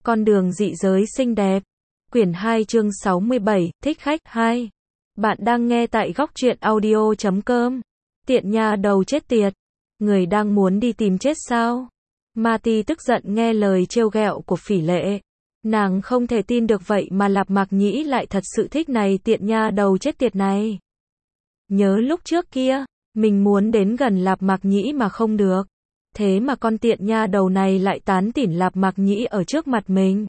Con đường dị giới xinh đẹp. Quyển 2 chương 67, thích khách 2. Bạn đang nghe tại góc truyện audio.com. Tiện nha đầu chết tiệt. Người đang muốn đi tìm chết sao? Marty tức giận nghe lời trêu ghẹo của Phỉ Lệ. Nàng không thể tin được vậy mà Lạp Mạc Nhĩ lại thật sự thích này tiện nha đầu chết tiệt này. Nhớ lúc trước kia, mình muốn đến gần Lạp Mạc Nhĩ mà không được. Thế mà con tiện nha đầu này lại tán tỉnh Lạp Mạc Nhĩ ở trước mặt mình.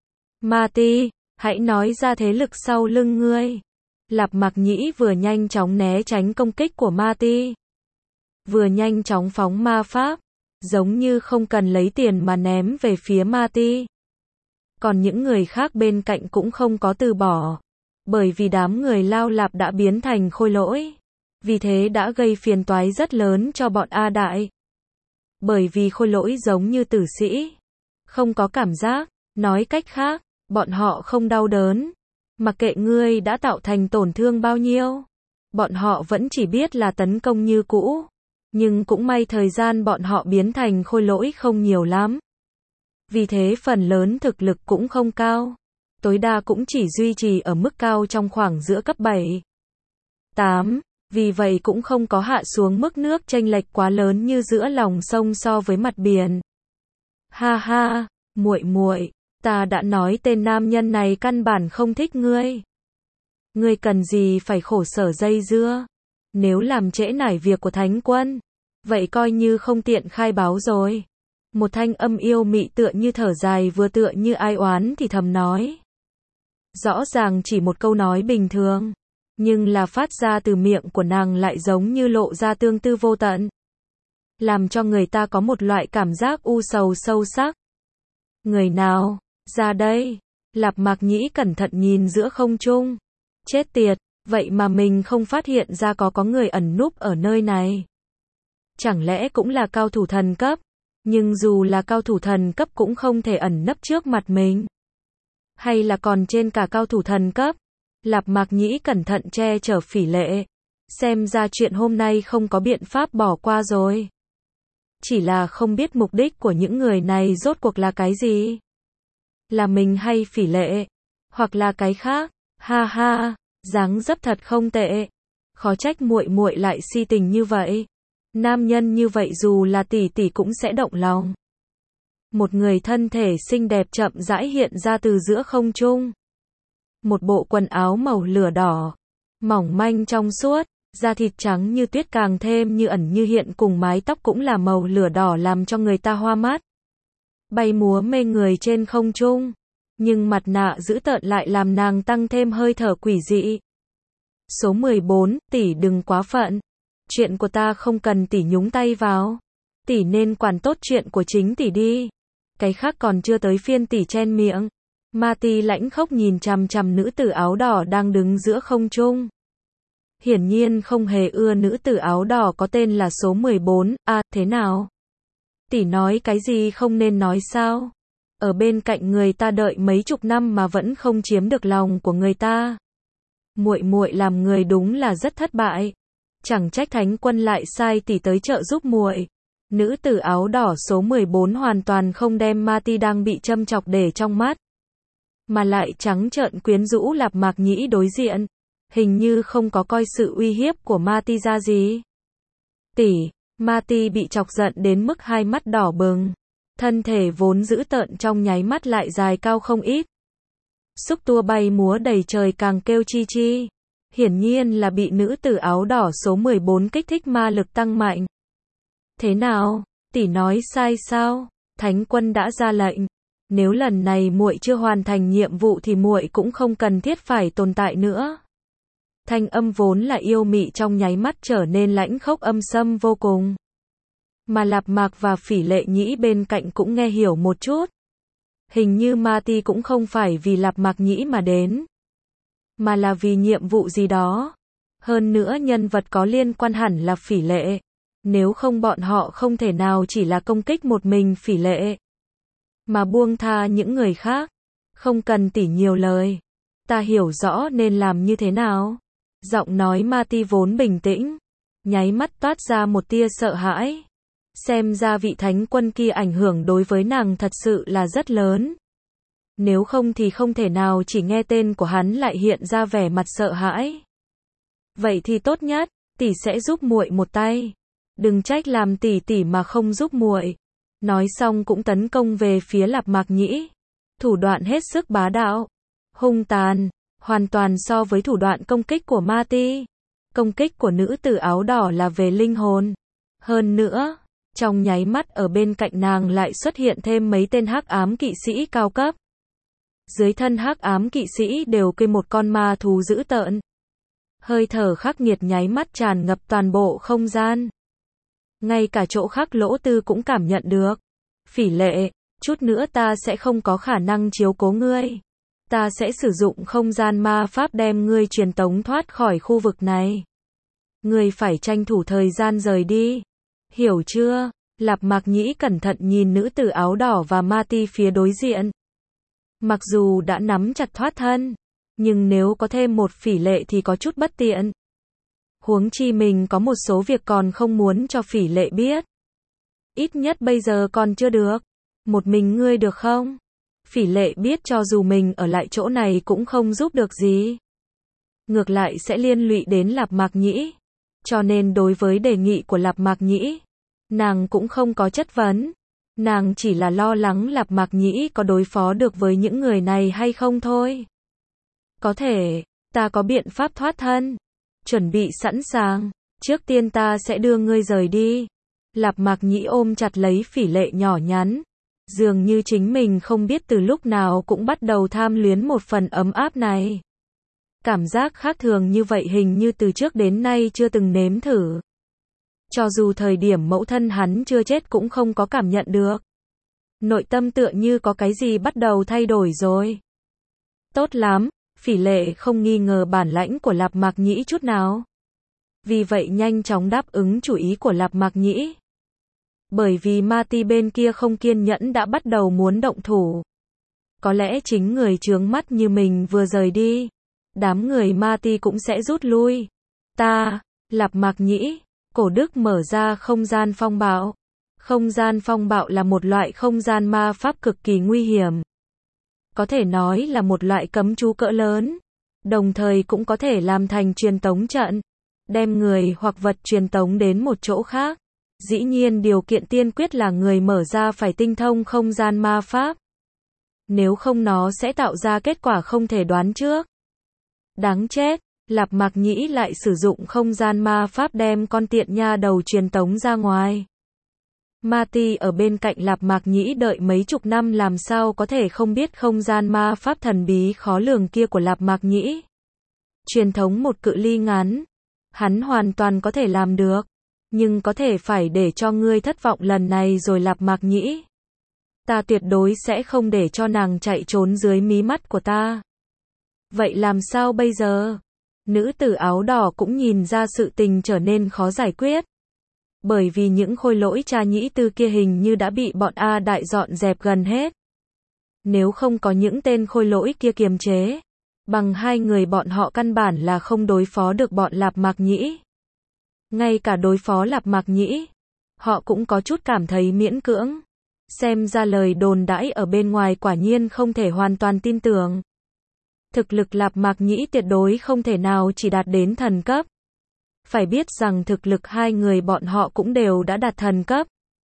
Marty, hãy nói ra thế lực sau lưng ngươi. Lạp Mạc Nhĩ vừa nhanh chóng né tránh công kích của Marty, vừa nhanh chóng phóng ma pháp, giống như không cần lấy tiền mà ném về phía Marty. Còn những người khác bên cạnh cũng không có từ bỏ, bởi vì đám người Lao Lạp đã biến thành khôi lỗi. Vì thế đã gây phiền toái rất lớn cho bọn A Đại. Bởi vì khôi lỗi giống như tử sĩ, không có cảm giác, nói cách khác, bọn họ không đau đớn. Mặc kệ ngươi đã tạo thành tổn thương bao nhiêu, bọn họ vẫn chỉ biết là tấn công như cũ. Nhưng cũng may thời gian bọn họ biến thành khôi lỗi không nhiều lắm. Vì thế phần lớn thực lực cũng không cao. Tối đa cũng chỉ duy trì ở mức cao trong khoảng giữa cấp 7, 8. Vì vậy cũng không có hạ xuống mức nước chênh lệch quá lớn như giữa lòng sông so với mặt biển. Ha ha, muội muội, ta đã nói tên nam nhân này căn bản không thích ngươi. Ngươi cần gì phải khổ sở dây dưa. Nếu làm trễ nải việc của Thánh Quân, vậy coi như không tiện khai báo rồi. Một thanh âm yêu mị tựa như thở dài vừa tựa như ai oán thì thầm nói. Rõ ràng chỉ một câu nói bình thường, nhưng là phát ra từ miệng của nàng lại giống như lộ ra tương tư vô tận, làm cho người ta có một loại cảm giác u sầu sâu sắc. Người nào? Ra đây. Lạp Mạc Nhĩ cẩn thận nhìn giữa không trung. Chết tiệt, vậy mà mình không phát hiện ra có người ẩn núp ở nơi này. Chẳng lẽ cũng là cao thủ thần cấp? Nhưng dù là cao thủ thần cấp cũng không thể ẩn nấp trước mặt mình. Hay là còn trên cả cao thủ thần cấp? Lạp Mạc Nhĩ cẩn thận che chở Phỉ Lệ. Xem ra chuyện hôm nay không có biện pháp bỏ qua rồi. Chỉ là không biết mục đích của những người này rốt cuộc là cái gì? Là mình hay Phỉ Lệ? Hoặc là cái khác? Ha ha, dáng dấp thật không tệ. Khó trách muội muội lại si tình như vậy. Nam nhân như vậy dù là tỷ tỷ cũng sẽ động lòng. Một người thân thể xinh đẹp chậm rãi hiện ra từ giữa không trung. Một bộ quần áo màu lửa đỏ, mỏng manh trong suốt, da thịt trắng như tuyết càng thêm như ẩn như hiện, cùng mái tóc cũng là màu lửa đỏ làm cho người ta hoa mắt. Bay múa mê người trên không trung, nhưng mặt nạ dữ tợn lại làm nàng tăng thêm hơi thở quỷ dị. Số 14, tỷ đừng quá phận. Chuyện của ta không cần tỷ nhúng tay vào. Tỷ nên quản tốt chuyện của chính tỷ đi. Cái khác còn chưa tới phiên tỷ chen miệng. Marty lãnh khốc nhìn chằm chằm nữ tử áo đỏ đang đứng giữa không trung. Hiển nhiên không hề ưa nữ tử áo đỏ có tên là số 14. À, thế nào? Tỷ nói cái gì không nên nói sao? Ở bên cạnh người ta đợi mấy chục năm mà vẫn không chiếm được lòng của người ta. Muội muội làm người đúng là rất thất bại. Chẳng trách Thánh Quân lại sai tỷ tới trợ giúp muội. Nữ tử áo đỏ số 14 hoàn toàn không đem Marty đang bị châm chọc để trong mắt, mà lại trắng trợn quyến rũ Lạp Mạc Nhĩ đối diện. Hình như không có coi sự uy hiếp của Marty ra gì. Tỷ, Marty bị chọc giận đến mức hai mắt đỏ bừng. Thân thể vốn dữ tợn trong nháy mắt lại dài cao không ít. Xúc tua bay múa đầy trời càng kêu chi chi. Hiển nhiên là bị nữ tử áo đỏ số 14 kích thích ma lực tăng mạnh. Thế nào? Tỷ nói sai sao? Thánh Quân đã ra lệnh. Nếu lần này muội chưa hoàn thành nhiệm vụ thì muội cũng không cần thiết phải tồn tại nữa. Thanh âm vốn là yêu mị trong nháy mắt trở nên lãnh khốc âm sâm vô cùng. Mà Lạp Mạc và Phỉ Lệ Nhĩ bên cạnh cũng nghe hiểu một chút. Hình như Marty cũng không phải vì Lạp Mạc Nhĩ mà đến, mà là vì nhiệm vụ gì đó. Hơn nữa nhân vật có liên quan hẳn là Phỉ Lệ. Nếu không bọn họ không thể nào chỉ là công kích một mình Phỉ Lệ, mà buông tha những người khác. Không cần tỷ nhiều lời. Ta hiểu rõ nên làm như thế nào. Giọng nói Marty vốn bình tĩnh, nháy mắt toát ra một tia sợ hãi. Xem ra vị Thánh Quân kia ảnh hưởng đối với nàng thật sự là rất lớn. Nếu không thì không thể nào chỉ nghe tên của hắn lại hiện ra vẻ mặt sợ hãi. Vậy thì tốt nhất, tỷ sẽ giúp muội một tay. Đừng trách làm tỷ tỷ mà không giúp muội. Nói xong cũng tấn công về phía Lạp Mạc Nhĩ. Thủ đoạn hết sức bá đạo, hung tàn, hoàn toàn so với thủ đoạn công kích của Ma Ti. Công kích của nữ tử áo đỏ là về linh hồn. Hơn nữa, trong nháy mắt ở bên cạnh nàng lại xuất hiện thêm mấy tên hắc ám kỵ sĩ cao cấp. Dưới thân hắc ám kỵ sĩ đều kê một con ma thú dữ tợn. Hơi thở khắc nghiệt nháy mắt tràn ngập toàn bộ không gian. Ngay cả chỗ khắc Lỗ Tư cũng cảm nhận được. Phỉ Lệ, chút nữa ta sẽ không có khả năng chiếu cố ngươi. Ta sẽ sử dụng không gian ma pháp đem ngươi truyền tống thoát khỏi khu vực này. Ngươi phải tranh thủ thời gian rời đi. Hiểu chưa? Lạp Mạc Nhĩ cẩn thận nhìn nữ tử áo đỏ và Ma Ti phía đối diện. Mặc dù đã nắm chặt thoát thân, nhưng nếu có thêm một Phỉ Lệ thì có chút bất tiện. Huống chi mình có một số việc còn không muốn cho Phỉ Lệ biết. Ít nhất bây giờ còn chưa được. Một mình ngươi được không? Phỉ Lệ biết cho dù mình ở lại chỗ này cũng không giúp được gì. Ngược lại sẽ liên lụy đến Lạp Mạc Nhĩ. Cho nên đối với đề nghị của Lạp Mạc Nhĩ, nàng cũng không có chất vấn. Nàng chỉ là lo lắng Lạp Mạc Nhĩ có đối phó được với những người này hay không thôi. Có thể, ta có biện pháp thoát thân. Chuẩn bị sẵn sàng. Trước tiên ta sẽ đưa ngươi rời đi. Lạp Mạc Nhĩ ôm chặt lấy Phỉ Lệ nhỏ nhắn. Dường như chính mình không biết từ lúc nào cũng bắt đầu tham luyến một phần ấm áp này. Cảm giác khác thường như vậy hình như từ trước đến nay chưa từng nếm thử. Cho dù thời điểm mẫu thân hắn chưa chết cũng không có cảm nhận được. Nội tâm tựa như có cái gì bắt đầu thay đổi rồi. Tốt lắm, Phỉ Lệ không nghi ngờ bản lãnh của Lạp Mạc Nhĩ chút nào. Vì vậy nhanh chóng đáp ứng chủ ý của Lạp Mạc Nhĩ. Bởi vì Ma Ti bên kia không kiên nhẫn đã bắt đầu muốn động thủ. Có lẽ chính người chướng mắt như mình vừa rời đi, đám người Ma Ti cũng sẽ rút lui. Lạp Mạc Nhĩ, Cổ Đức mở ra không gian phong bạo. Không gian phong bạo là một loại không gian ma pháp cực kỳ nguy hiểm. Có thể nói là một loại cấm chú cỡ lớn. Đồng thời cũng có thể làm thành truyền tống trận. Đem người hoặc vật truyền tống đến một chỗ khác. Dĩ nhiên điều kiện tiên quyết là người mở ra phải tinh thông không gian ma pháp. Nếu không nó sẽ tạo ra kết quả không thể đoán trước. Đáng chết, Lạp Mạc Nhĩ lại sử dụng không gian ma pháp đem con tiện nha đầu truyền tống ra ngoài. Ma Ti ở bên cạnh Lạp Mạc Nhĩ đợi mấy chục năm làm sao có thể không biết không gian ma pháp thần bí khó lường kia của Lạp Mạc Nhĩ. Truyền thống một cự ly ngắn, hắn hoàn toàn có thể làm được. Nhưng có thể phải để cho ngươi thất vọng lần này rồi Lạp Mạc Nhĩ. Ta tuyệt đối sẽ không để cho nàng chạy trốn dưới mí mắt của ta. Vậy làm sao bây giờ? Nữ tử áo đỏ cũng nhìn ra sự tình trở nên khó giải quyết. Bởi vì những khôi lỗi cha nhĩ tư kia hình như đã bị bọn A Đại dọn dẹp gần hết. Nếu không có những tên khôi lỗi kia kiềm chế, bằng hai người bọn họ căn bản là không đối phó được bọn Lạp Mạc Nhĩ. Ngay cả đối phó Lạp Mạc Nhĩ, họ cũng có chút cảm thấy miễn cưỡng. Xem ra lời đồn đãi ở bên ngoài quả nhiên không thể hoàn toàn tin tưởng. Thực lực Lạp Mạc Nhĩ tuyệt đối không thể nào chỉ đạt đến thần cấp. Phải biết rằng thực lực hai người bọn họ cũng đều đã đạt thần cấp.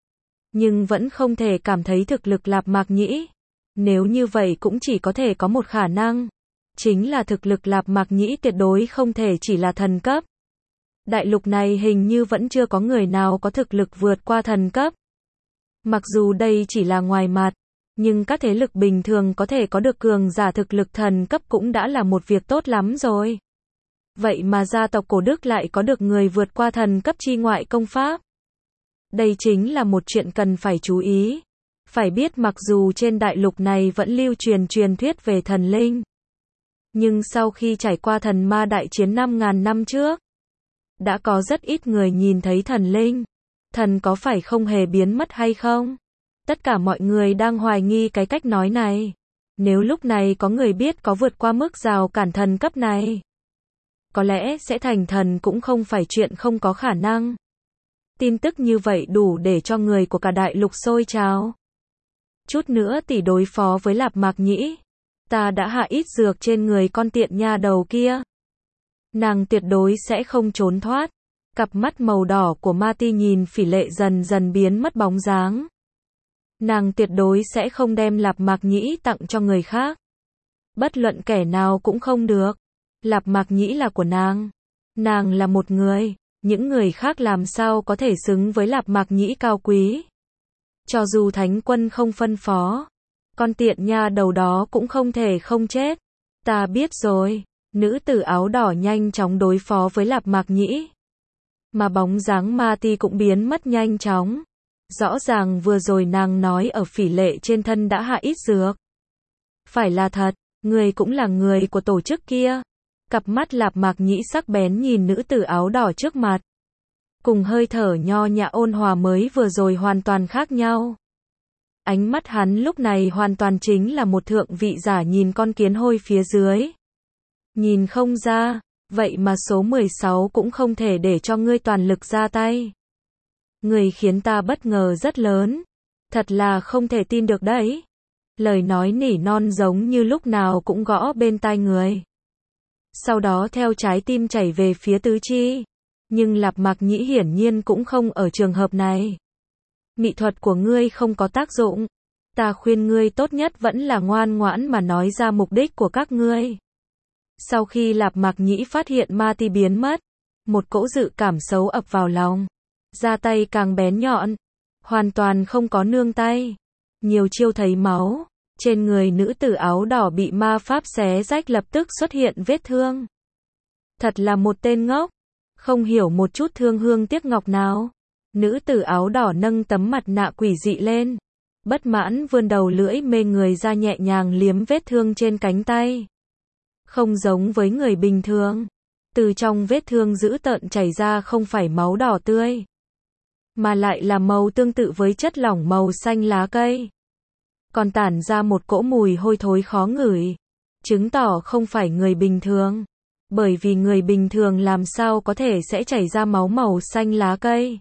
Nhưng vẫn không thể cảm thấy thực lực Lạp Mạc Nhĩ. Nếu như vậy cũng chỉ có thể có một khả năng. Chính là thực lực Lạp Mạc Nhĩ tuyệt đối không thể chỉ là thần cấp. Đại lục này hình như vẫn chưa có người nào có thực lực vượt qua thần cấp. Mặc dù đây chỉ là ngoài mặt, nhưng các thế lực bình thường có thể có được cường giả thực lực thần cấp cũng đã là một việc tốt lắm rồi. Vậy mà gia tộc Cổ Đức lại có được người vượt qua thần cấp chi ngoại công pháp. Đây chính là một chuyện cần phải chú ý. Phải biết mặc dù trên đại lục này vẫn lưu truyền truyền thuyết về thần linh. Nhưng sau khi trải qua thần ma đại chiến 5.000 năm trước, đã có rất ít người nhìn thấy thần linh. Thần có phải không hề biến mất hay không? Tất cả mọi người đang hoài nghi cái cách nói này. Nếu lúc này có người biết có vượt qua mức rào cản thần cấp này, có lẽ sẽ thành thần cũng không phải chuyện không có khả năng. Tin tức như vậy đủ để cho người của cả đại lục sôi trào. Chút nữa tỷ đối phó với Lạp Mạc Nhĩ. Ta đã hạ ít dược trên người con tiện nha đầu kia. Nàng tuyệt đối sẽ không trốn thoát. Cặp mắt màu đỏ của Ma Ti nhìn Phỉ Lệ dần dần biến mất bóng dáng. Nàng tuyệt đối sẽ không đem Lạp Mạc Nhĩ tặng cho người khác. Bất luận kẻ nào cũng không được. Lạp Mạc Nhĩ là của nàng. Nàng là một người. Những người khác làm sao có thể xứng với Lạp Mạc Nhĩ cao quý. Cho dù thánh quân không phân phó, con tiện nha đầu đó cũng không thể không chết. Ta biết rồi. Nữ tử áo đỏ nhanh chóng đối phó với Lạp Mạc Nhĩ. Mà bóng dáng Ma Ti cũng biến mất nhanh chóng. Rõ ràng vừa rồi nàng nói ở Phỉ Lệ trên thân đã hạ ít dược. Phải là thật, người cũng là người của tổ chức kia. Cặp mắt Lạp Mạc Nhĩ sắc bén nhìn nữ tử áo đỏ trước mặt. Cùng hơi thở nho nhã ôn hòa mới vừa rồi hoàn toàn khác nhau. Ánh mắt hắn lúc này hoàn toàn chính là một thượng vị giả nhìn con kiến hôi phía dưới. Nhìn không ra, vậy mà số 16 cũng không thể để cho ngươi toàn lực ra tay. Người khiến ta bất ngờ rất lớn. Thật là không thể tin được đấy. Lời nói nỉ non giống như lúc nào cũng gõ bên tai người. Sau đó theo trái tim chảy về phía tứ chi. Nhưng Lạp Mạc Nhĩ hiển nhiên cũng không ở trường hợp này. Mị thuật của ngươi không có tác dụng. Ta khuyên ngươi tốt nhất vẫn là ngoan ngoãn mà nói ra mục đích của các ngươi. Sau khi Lạp Mạc Nhĩ phát hiện Ma Ti biến mất, một cỗ dự cảm xấu ập vào lòng. Ra tay càng bén nhọn, hoàn toàn không có nương tay. Nhiều chiêu thấy máu, trên người nữ tử áo đỏ bị ma pháp xé rách lập tức xuất hiện vết thương. Thật là một tên ngốc, không hiểu một chút thương hương tiếc ngọc nào. Nữ tử áo đỏ nâng tấm mặt nạ quỷ dị lên, bất mãn vươn đầu lưỡi mê người ra nhẹ nhàng liếm vết thương trên cánh tay. Không giống với người bình thường, từ trong vết thương dữ tợn chảy ra không phải máu đỏ tươi, mà lại là màu tương tự với chất lỏng màu xanh lá cây. Còn tản ra một cỗ mùi hôi thối khó ngửi, chứng tỏ không phải người bình thường. Bởi vì người bình thường làm sao có thể sẽ chảy ra máu màu xanh lá cây.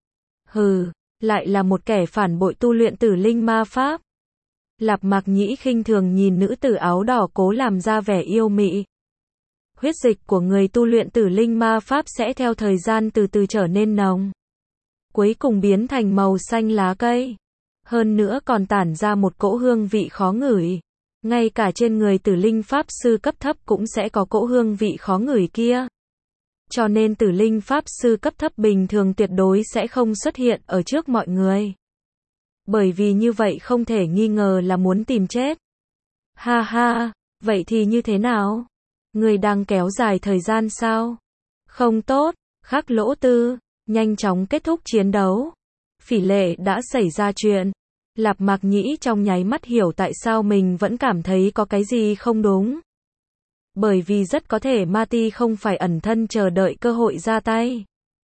Hừ, lại là một kẻ phản bội tu luyện tử linh ma pháp. Lạp Mạc Nhĩ khinh thường nhìn nữ tử áo đỏ cố làm ra vẻ yêu mị. Huyết dịch của người tu luyện tử linh ma pháp sẽ theo thời gian từ từ trở nên nồng. Cuối cùng biến thành màu xanh lá cây. Hơn nữa còn tản ra một cỗ hương vị khó ngửi. Ngay cả trên người tử linh pháp sư cấp thấp cũng sẽ có cỗ hương vị khó ngửi kia. Cho nên tử linh pháp sư cấp thấp bình thường tuyệt đối sẽ không xuất hiện ở trước mọi người. Bởi vì như vậy không thể nghi ngờ là muốn tìm chết. Ha ha, vậy thì như thế nào? Người đang kéo dài thời gian sao? Không tốt, Khắc Lỗ Tư, nhanh chóng kết thúc chiến đấu. Phỉ Lệ đã xảy ra chuyện. Lạp Mạc Nhĩ trong nháy mắt hiểu tại sao mình vẫn cảm thấy có cái gì không đúng. Bởi vì rất có thể Ma Ti không phải ẩn thân chờ đợi cơ hội ra tay,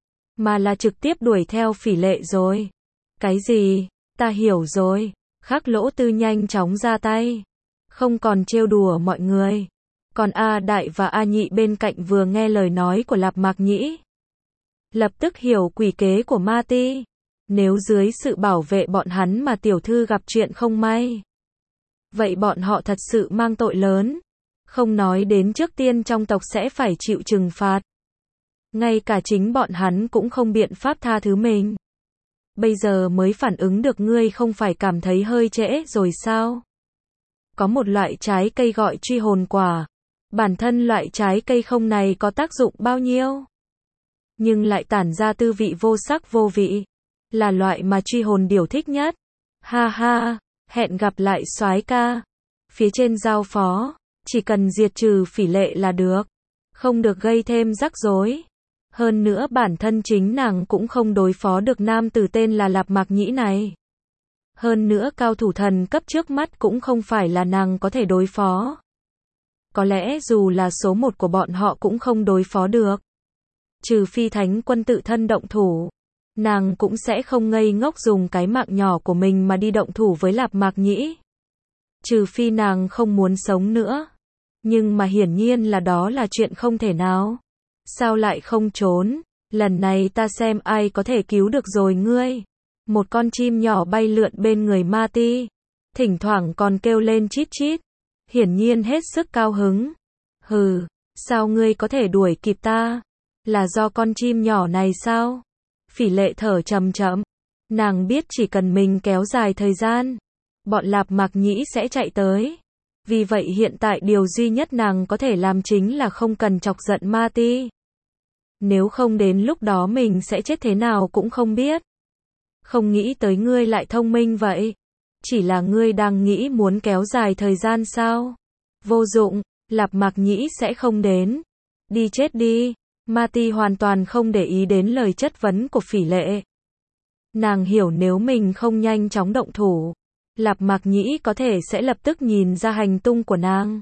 mà là trực tiếp đuổi theo Phỉ Lệ rồi. Cái gì? Ta hiểu rồi. Khắc Lỗ Tư nhanh chóng ra tay. Không còn trêu đùa mọi người. Còn A Đại và A Nhị bên cạnh vừa nghe lời nói của Lạp Mạc Nhĩ, lập tức hiểu quỷ kế của Ma Ti. Nếu dưới sự bảo vệ bọn hắn mà tiểu thư gặp chuyện không may, vậy bọn họ thật sự mang tội lớn. Không nói đến trước tiên trong tộc sẽ phải chịu trừng phạt. Ngay cả chính bọn hắn cũng không biện pháp tha thứ mình. Bây giờ mới phản ứng được, ngươi không phải cảm thấy hơi trễ rồi sao? Có một loại trái cây gọi truy hồn quả. Bản thân loại trái cây không này có tác dụng bao nhiêu, nhưng lại tản ra tư vị vô sắc vô vị. Là loại mà truy hồn điểu thích nhất. Ha ha, hẹn gặp lại soái ca. Phía trên giao phó, chỉ cần diệt trừ Phỉ Lệ là được. Không được gây thêm rắc rối. Hơn nữa bản thân chính nàng cũng không đối phó được nam tử tên là Lạp Mạc Nhĩ này. Hơn nữa cao thủ thần cấp trước mắt cũng không phải là nàng có thể đối phó. Có lẽ dù là số 1 của bọn họ cũng không đối phó được. Trừ phi thánh quân tự thân động thủ. Nàng cũng sẽ không ngây ngốc dùng cái mạng nhỏ của mình mà đi động thủ với Lạp Mạc Nhĩ. Trừ phi nàng không muốn sống nữa. Nhưng mà hiển nhiên là đó là chuyện không thể nào. Sao lại không trốn? Lần này ta xem ai có thể cứu được rồi ngươi. Một con chim nhỏ bay lượn bên người Ma Ti. thỉnh thoảng còn kêu lên chít chít, hiển nhiên hết sức cao hứng. Hừ, sao ngươi có thể đuổi kịp ta? Là do con chim nhỏ này sao? Phỉ Lệ thở chậm chậm, nàng biết chỉ cần mình kéo dài thời gian, bọn Lạp Mạc Nhĩ sẽ chạy tới. Vì vậy hiện tại điều duy nhất nàng có thể làm chính là không cần chọc giận Ma Ti. Nếu không đến lúc đó mình sẽ chết thế nào cũng không biết. Không nghĩ tới ngươi lại thông minh vậy. Chỉ là ngươi đang nghĩ muốn kéo dài thời gian sao? Vô dụng, Lạp Mạc Nhĩ sẽ không đến. Đi chết đi. Ma Ti hoàn toàn không để ý đến lời chất vấn của Phỉ Lệ. Nàng hiểu nếu mình không nhanh chóng động thủ, Lạp Mạc Nhĩ có thể sẽ lập tức nhìn ra hành tung của nàng.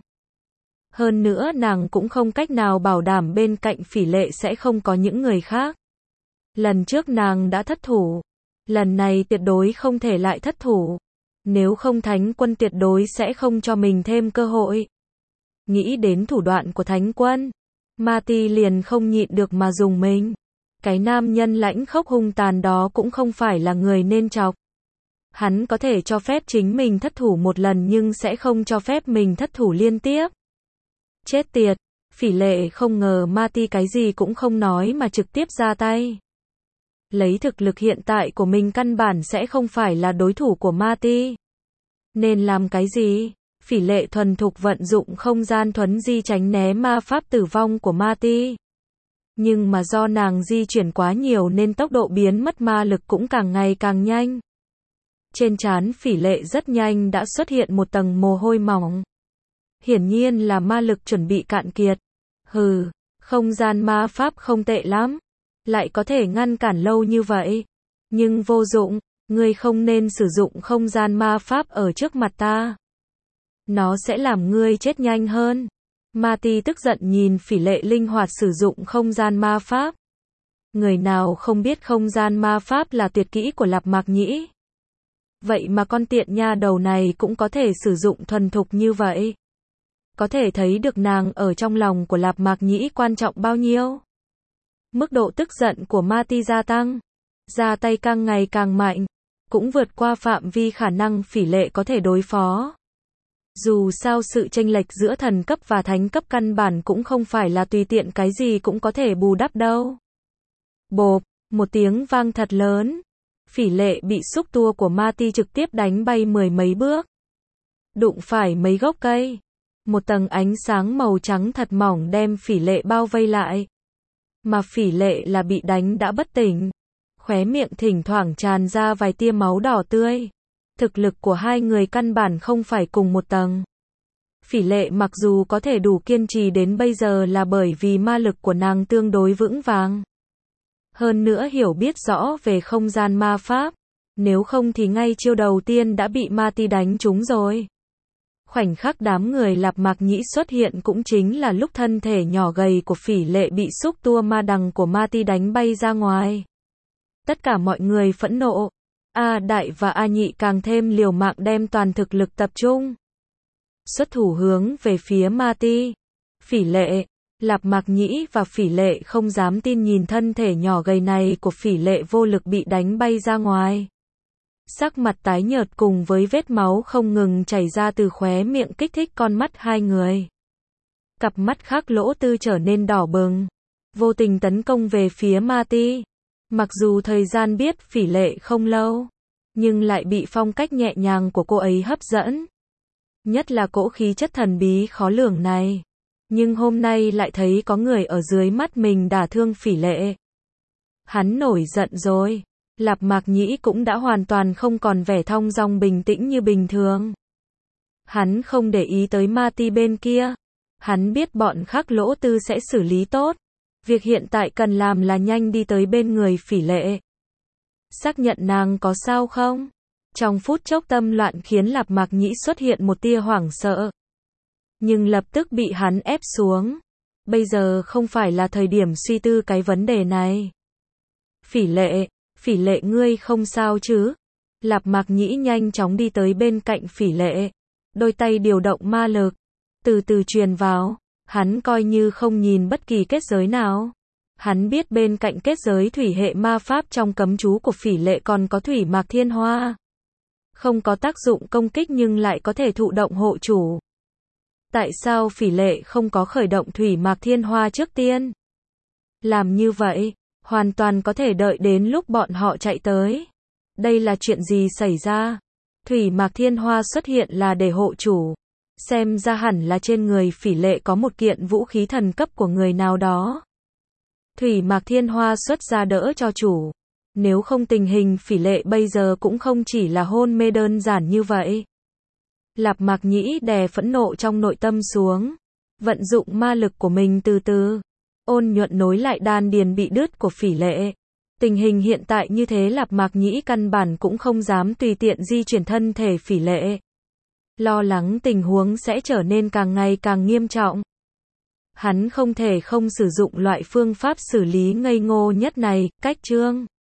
Hơn nữa nàng cũng không cách nào bảo đảm bên cạnh Phỉ Lệ sẽ không có những người khác. Lần trước nàng đã thất thủ, lần này tuyệt đối không thể lại thất thủ. Nếu không Thánh Quân tuyệt đối sẽ không cho mình thêm cơ hội. Nghĩ đến thủ đoạn của Thánh Quân, Ma Ti liền không nhịn được mà dùng mình. Cái nam nhân lãnh khốc hung tàn đó cũng không phải là người nên chọc. Hắn có thể cho phép chính mình thất thủ một lần nhưng sẽ không cho phép mình thất thủ liên tiếp. Chết tiệt, Phỉ Lệ không ngờ Ma Ti cái gì cũng không nói mà trực tiếp ra tay. Lấy thực lực hiện tại của mình căn bản sẽ không phải là đối thủ của Ma Ti. Nên làm cái gì? Phỉ Lệ thuần thục vận dụng không gian thuấn di tránh né ma pháp tử vong của Ma Ti. Nhưng mà do nàng di chuyển quá nhiều nên tốc độ biến mất ma lực cũng càng ngày càng nhanh. Trên trán Phỉ Lệ rất nhanh đã xuất hiện một tầng mồ hôi mỏng. Hiển nhiên là ma lực chuẩn bị cạn kiệt. Hừ, không gian ma pháp không tệ lắm. Lại có thể ngăn cản lâu như vậy. Nhưng vô dụng, ngươi không nên sử dụng không gian ma pháp ở trước mặt ta. Nó sẽ làm ngươi chết nhanh hơn. Ma Ti tức giận nhìn Phỉ Lệ linh hoạt sử dụng không gian ma pháp. Người nào không biết không gian ma pháp là tuyệt kỹ của Lạp Mạc Nhĩ. Vậy mà con tiện nha đầu này cũng có thể sử dụng thuần thục như vậy. Có thể thấy được nàng ở trong lòng của Lạp Mạc Nhĩ quan trọng bao nhiêu. Mức độ tức giận của Ma Ti gia tăng. Ra tay càng ngày càng mạnh. Cũng vượt qua phạm vi khả năng Phỉ Lệ có thể đối phó. Dù sao sự chênh lệch giữa thần cấp và thánh cấp căn bản cũng không phải là tùy tiện cái gì cũng có thể bù đắp đâu. Bộp, một tiếng vang thật lớn. Phỉ Lệ bị xúc tua của Ma Ti trực tiếp đánh bay mười mấy bước. Đụng phải mấy gốc cây. Một tầng ánh sáng màu trắng thật mỏng đem Phỉ Lệ bao vây lại. Mà Phỉ Lệ là bị đánh đã bất tỉnh. Khóe miệng thỉnh thoảng tràn ra vài tia máu đỏ tươi. Thực lực của hai người căn bản không phải cùng một tầng. Phỉ Lệ mặc dù có thể đủ kiên trì đến bây giờ là bởi vì ma lực của nàng tương đối vững vàng. Hơn nữa hiểu biết rõ về không gian ma pháp. Nếu không thì ngay chiêu đầu tiên đã bị Ma Ti đánh trúng rồi. Khoảnh khắc đám người Lạp Mạc Nhĩ xuất hiện cũng chính là lúc thân thể nhỏ gầy của Phỉ Lệ bị xúc tua ma đằng của Ma Ti đánh bay ra ngoài. Tất cả mọi người phẫn nộ. A Đại và A Nhị càng thêm liều mạng đem toàn thực lực tập trung. Xuất thủ hướng về phía Ma Ti. Phỉ Lệ, Lạp Mạc Nhĩ và Phỉ Lệ không dám tin nhìn thân thể nhỏ gầy này của Phỉ Lệ vô lực bị đánh bay ra ngoài. Sắc mặt tái nhợt cùng với vết máu không ngừng chảy ra từ khóe miệng kích thích con mắt hai người. Cặp mắt khác lỗ tư trở nên đỏ bừng. Vô tình tấn công về phía Ma Ti. Mặc dù thời gian biết Phỉ Lệ không lâu, nhưng lại bị phong cách nhẹ nhàng của cô ấy hấp dẫn. Nhất là cỗ khí chất thần bí khó lường này. Nhưng hôm nay lại thấy có người ở dưới mắt mình đả thương Phỉ Lệ. Hắn nổi giận rồi. Lạp Mạc Nhĩ cũng đã hoàn toàn không còn vẻ thong dong bình tĩnh như bình thường. Hắn không để ý tới Ma Ti bên kia. Hắn biết bọn khác lỗ tư sẽ xử lý tốt. Việc hiện tại cần làm là nhanh đi tới bên người Phỉ Lệ. Xác nhận nàng có sao không? Trong phút chốc tâm loạn khiến Lạp Mạc Nhĩ xuất hiện một tia hoảng sợ. Nhưng lập tức bị hắn ép xuống. Bây giờ không phải là thời điểm suy tư cái vấn đề này. Phỉ Lệ ngươi không sao chứ? Lạp Mạc Nhĩ nhanh chóng đi tới bên cạnh Phỉ Lệ. Đôi tay điều động ma lực. Từ từ truyền vào. Hắn coi như không nhìn bất kỳ kết giới nào. Hắn biết bên cạnh kết giới thủy hệ ma pháp trong cấm chú của Phỉ Lệ còn có thủy mạc thiên hoa. Không có tác dụng công kích nhưng lại có thể thụ động hộ chủ. Tại sao Phỉ Lệ không có khởi động Thủy Mạc Thiên Hoa trước tiên? Làm như vậy, hoàn toàn có thể đợi đến lúc bọn họ chạy tới. Đây là chuyện gì xảy ra? Thủy Mạc Thiên Hoa xuất hiện là để hộ chủ. Xem ra hẳn là trên người Phỉ Lệ có một kiện vũ khí thần cấp của người nào đó. Thủy Mạc Thiên Hoa xuất ra đỡ cho chủ. Nếu không tình hình Phỉ Lệ bây giờ cũng không chỉ là hôn mê đơn giản như vậy. Lạp Mạc Nhĩ đè phẫn nộ trong nội tâm xuống. Vận dụng ma lực của mình từ từ. Ôn nhuận nối lại đan điền bị đứt của Phỉ Lệ. Tình hình hiện tại như thế Lạp Mạc Nhĩ căn bản cũng không dám tùy tiện di chuyển thân thể Phỉ Lệ. Lo lắng tình huống sẽ trở nên càng ngày càng nghiêm trọng. Hắn không thể không sử dụng loại phương pháp xử lý ngây ngô nhất này, cách chương.